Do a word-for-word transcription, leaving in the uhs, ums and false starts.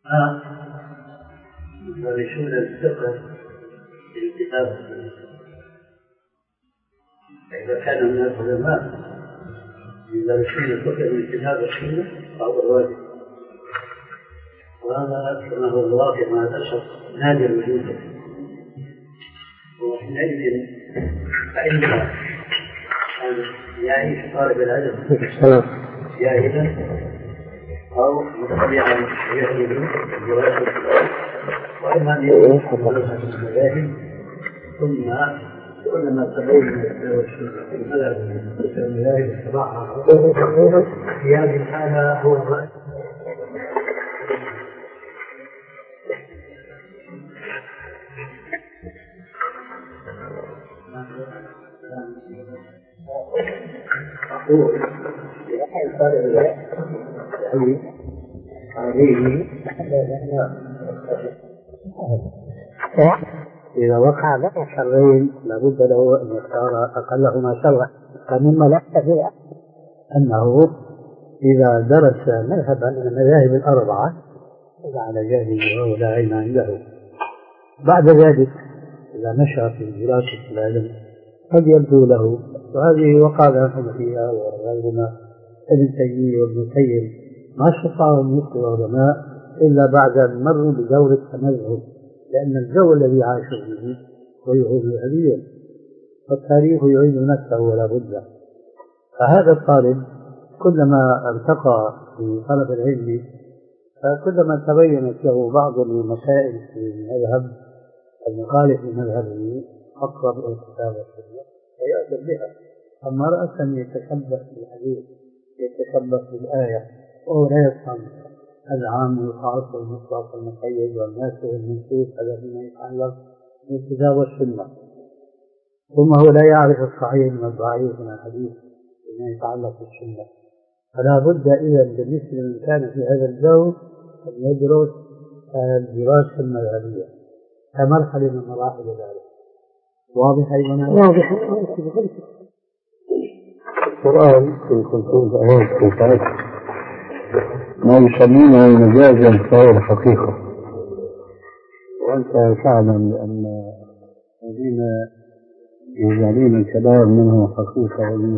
يدرسون الفقه في الكتاب. إذا كان من العلماء يدرسون الفقه في الكتاب والسنة فهو واجب، وهذا كما هو الواقع مع الأسف نادر وجوده. وحينئذ فإنما يعيش طالب العلم جاهلا أو متبعا يهدم الدراسة وإما أن يكون دراسة المذاهب، ثم كلما تبين المذهب المذاهب اتبعها في هذه الحالة هو الرأي. أقول لأحد طالب العلم عليه إذا وقع له شرين لابد له أن يختار أقلهما شرا، فمما لا يستطيع أنه إذا درس مذهبا من المذاهب الأربعة على جاهل وهو لا علم عنده، بعد ذلك إذا نشأ في دراسة العلم قد يبدو له، وهذه وقع لهم فيها وغيرنا ابن تيمية وابن القيم ما استطاعوا أن يصبحوا علماء إلا بعد أن مروا بدور التمذهب، لأن الجو الذي عاشوا فيه وهو جاهلية والتاريخ يعيد نفسه ولا بد. فهذا الطالب كلما ارتقى في طلب العلم فكلما تبينت له بعض المسائل في المذهب المخالف لمذهبه أقرب إلى الكتاب والسنة فيأخذ بها. أما رأسا يتشبه بالحديث يتشبه بالآية وهو لا يفهم العام والخاص والمطلق والمقيد والناسخ والمنسوخ، هذا فيما يتعلق بالكتاب والسنة، ثم هو لا يعرف الصحيح من الضعيف من الحديث فيما يتعلق بالسنة. فلا بد إذا بالنسبة لمن كان في هذا الجو أن يدرس الدراسة المذهبية كمرحلة من مراحل ذلك. واضح أيضا؟ واضح. القرآن في كنتم أهل كنتم ما يسمونه مجازا فهو الحقيقة، وأنت تعلم أن الذين يجعلون الكلام منه حقيقة